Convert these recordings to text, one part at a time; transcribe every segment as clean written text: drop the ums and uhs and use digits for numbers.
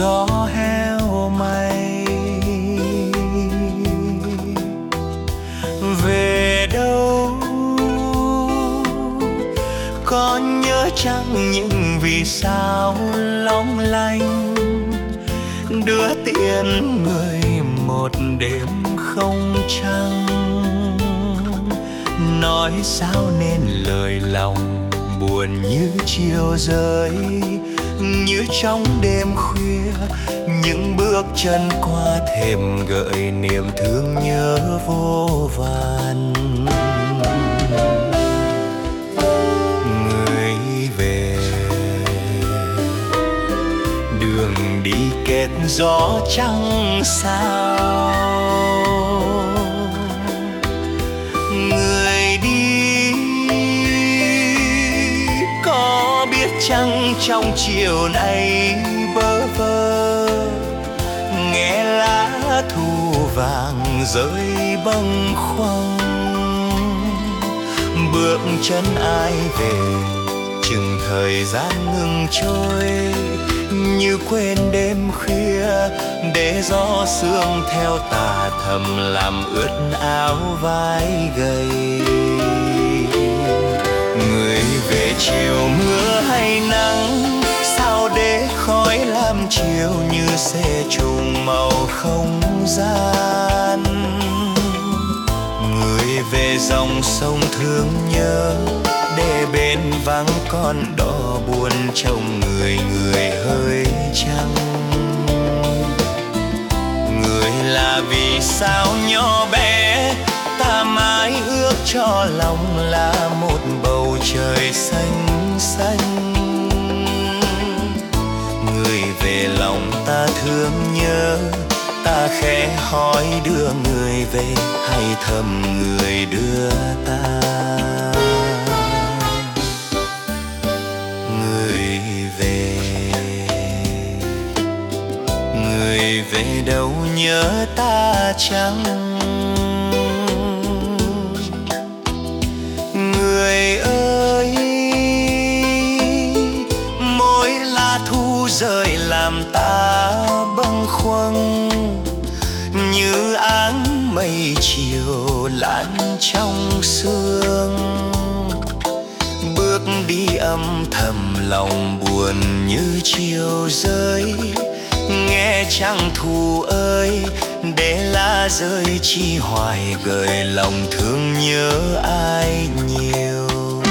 gió heo may. Về đâu con nhớ chăng những vì sao long lanh, đưa tiễn người một đêm không trăng. Nói sao nên lời lòng buồn như chiều rơi, như trong đêm khuya những bước chân qua thềm gợi niềm thương nhớ vô vàn. Người về đường đi kết gió trăng sao, người đi có biết chăng trong chiều nay bơ vơ nghe lá thu vàng rơi bâng khuâng. Bước chân ai về chừng thời gian ngừng trôi, như quên đêm khuya để gió sương theo tà thầm làm ướt áo vai gầy. Người về chiều mưa hay nắng, sao để khói làm chiều như xe trùng màu không gian. Người về dòng sông thương nhớ, để bên vắng con đò buồn trong người người hơi trăng. Người là vì sao nhỏ bé, ta mãi ước cho lòng là một bầu trời xanh xanh. Người về lòng ta thương nhớ, ta khẽ hỏi đưa người về hay thầm người đưa ta. Người về đâu nhớ ta chăng? Người ơi, mỗi lá thu rơi làm ta bâng khuâng, như áng mây chiều lặn trong sương. Bước đi âm thầm lòng buồn như chiều rơi, nghe trăng thu ơi để lá rơi chi hoài gợi lòng thương nhớ ai nhiều.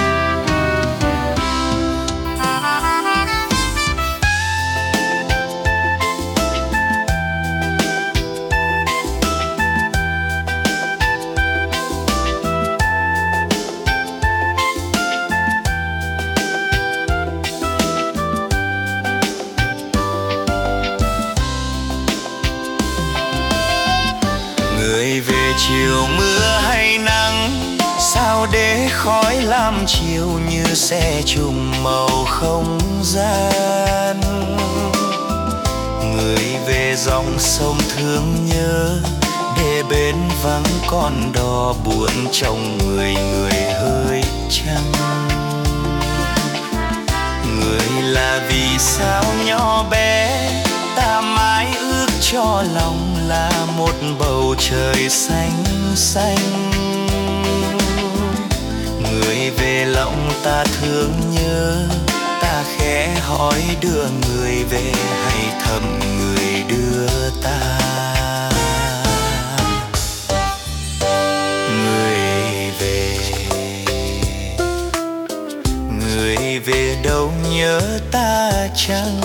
Người về chiều mưa hay nắng, sao để khói làm chiều như xe trùng màu không gian. Người về dòng sông thương nhớ, để bên vắng con đò buồn trong người người hơi trăng. Người là vì sao nhỏ bé, ta mãi ước cho lòng là một bầu trời xanh xanh. Người về lòng ta thương nhớ, ta khẽ hỏi đưa người về hay thầm người đưa ta. Người về đâu nhớ ta chăng?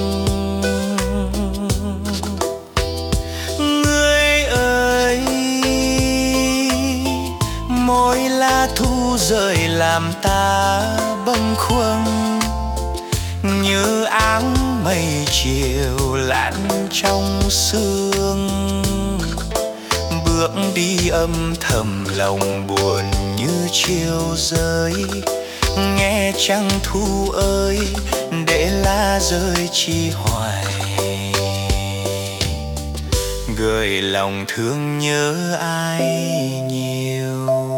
Mỗi lá thu rơi làm ta bâng khuâng, như áng mây chiều lặn trong sương. Bước đi âm thầm lòng buồn như chiều rơi, nghe trăng thu ơi để lá rơi chi hoài gợi lòng thương nhớ ai nhiều.